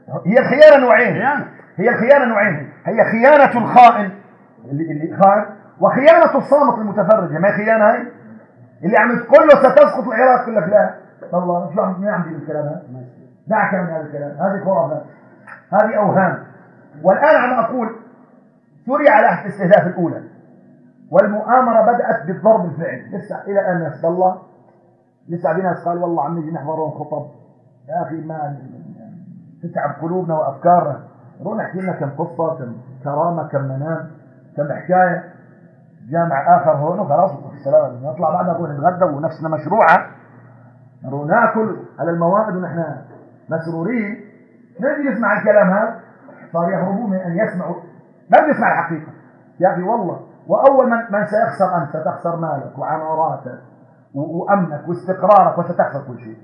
هي الخيانة نوعين. هي الخيانة نوعين. هي خيانة الخائن اللي خائن، وخيانة الصامت المتفرج. ما هي خيانة هاي اللي عم تقول له ستسقط العراق، يقول لك لا والله شو عم تجيب الكلام هذا؟ دعك من هذا الكلام، هذه خرافات، هذه أوهام. والآن عم أقول سوريا على الاستهداف الأولى، والمؤامرة بدأت بالضرب الفعلي. لسه إلى أن يسأل الله، لسه في ناس قال والله عم نجي نحضرون خطب يا أخي ما تتعب قلوبنا وأفكارنا، نروح نحكي لنا كم قصة، كم كرامة، كم منام، كم حكاية، جامع آخر هون وخلاص السلام، نطلع بعدها نروح نتغدى ونفسنا مشروعة، نروح ناكل على الموائد ونحن مسرورين. نجي نسمع الكلام هذا صار يهربون من أن يسمعوا، ما بيسمع الحقيقة يا أخي والله. وأول من سيخسر أنت، ستخسر مالك وعماراتك وأمنك واستقرارك، وستخسر كل شيء،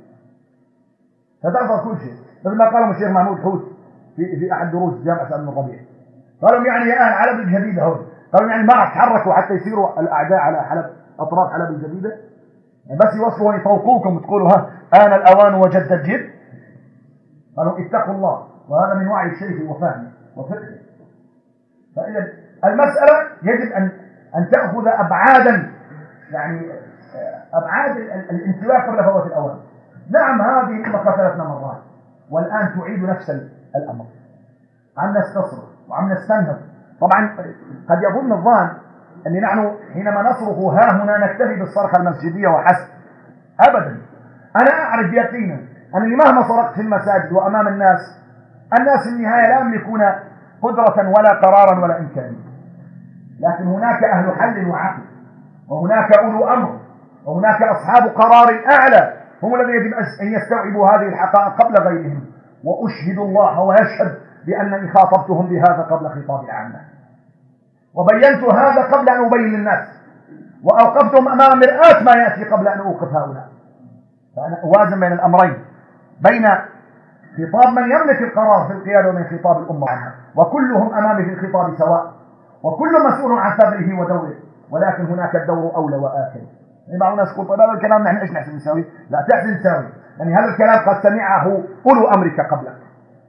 ستخسر كل شيء. مثل ما قالوا الشيخ محمود حوت في أحد دروس جامعة سالم الربيع، قالوا يعني يا أهل حلب الجديدة هون، قالوا يعني ما راح تحركوا حتى يصيروا الأعداء على حلب، أطراف حلب الجديدة، يعني بس يوصلوا يطوقوكم وتقولوا ها آن الأوان وجد الجد. قالوا اتقوا الله، وهذا من وعي الشيخ وفهمه وفقهه. فإذا المسألة يجب أن تأخذ أبعادا، يعني أبعاد الانتباه قبل فوات الأوان. نعم هذه الأمة قتلتنا مرات، والآن تعيد نفس الأمر، عم نستصرخ وعم نستنهض. طبعا قد يظن الظان أن نحن حينما نصرخ ها هنا نكتفي بالصرخة المسجدية وحسب. أبدا، أنا أعرف يقينا أنني مهما صرخت في المساجد وأمام الناس في النهاية لا يملكون قدرة ولا قرارا ولا إمكانية، لكن هناك أهل حل وعقل، وهناك أولو أمر، وهناك أصحاب قرار أعلى، هم الذين يجب أن يستوعبوا هذه الحقائق قبل غيرهم. وأشهد الله ويشهد بأنني خاطبتهم بهذا قبل خطاب العامة، وبينت هذا قبل أن أبين للناس، وأوقفتهم أمام مرآة ما يأتي قبل أن أوقف هؤلاء. فأنا أوازن بين الأمرين، بين خطاب من يملك القرار في القيادة ومن خطاب الأمة عنها، وكلهم أمامي في الخطاب سواء، وكل مسؤول عن ثغره ودوره، ولكن هناك الدور أولى وآخر. يعني بعض الناس يقول طيب هذا الكلام نحن إيش نحسن نساوي؟ لا تحسن تساوي، يعني هذا الكلام قد سمعه أولو أمرك قبلك،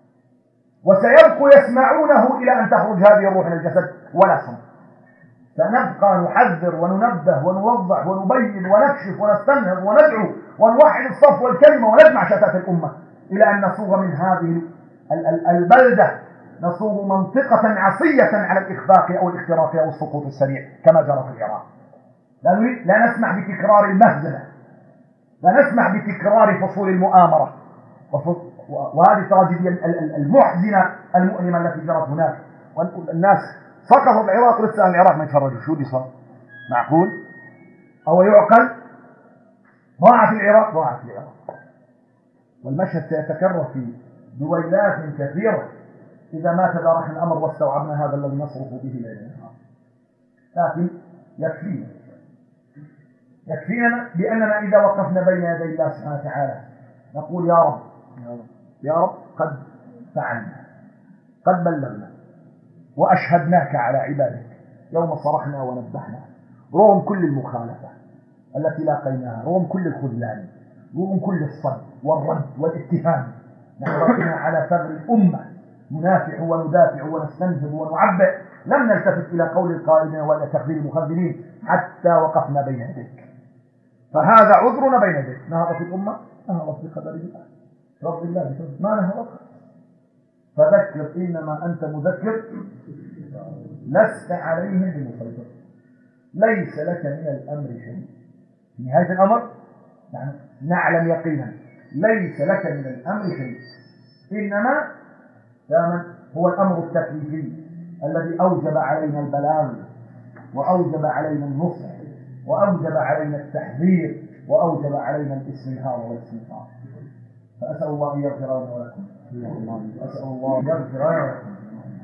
وسيبقوا يسمعونه إلى أن تخرج هذه الروح من الجسد ولا صمت. سنبقى نحذر وننبه ونوضح ونبين ونكشف ونستنهض وندعو ونوحد الصف والكلمة ونجمع شتات الأمة إلى أن نصوغ من هذه البلدة، نصوغ منطقة عصية على الإخفاق أو الاختراق أو السقوط السريع كما جرى في العراق. لا نسمح بتكرار المهزلة، لا نسمح بتكرار فصول المؤامرة وهذه التراجيديا المحزنة المؤلمة التي جرت هناك. والناس سقطوا العراق، لسه العراق ما يتفرجوا شو اللي صار. معقول أو يعقل؟ ضاعت العراق، والمشهد سيتكرر في دويلات كثيرة إذا ما تداركنا الأمر واستوعبنا هذا الذي نصرف به إلى النهار. لكن يكفينا بأننا إذا وقفنا بين يدي الله سبحانه وتعالى نقول يا رب قد فعلنا، قد بلغنا، وأشهدناك على عبادك يوم صرحنا ونبهنا، رغم كل المخالفة التي لاقيناها، رغم كل الخذلان، رغم كل الصد والرد والاتهام. نحن رأينا على ثغر الأمة ندافع وندافع ونستنهض ونعبئ، لم نلتفت إلى قول القائلين وإلى تخذيل المخذلين حتى وقفنا بين يديك. فهذا عذرنا بين يديك. نهضت الأمة، نهضت بقدر الله، رب الله ما نهضت. فذكر إنما أنت مذكر لست عليهم بمسيطر، ليس لك من الأمر شيء. في نهاية الأمر يعني نعلم يقينا ليس لك من الأمر شيء، إنما هو الأمر التكليفي الذي أوجب علينا البلاغ، وأوجب علينا النصح، وأوجب علينا التحذير، وأوجب علينا الاستنهار والاستنفار. فأسأل الله أن يغفر لنا ولكم، أسأل الله أن يغفر لنا ولكم.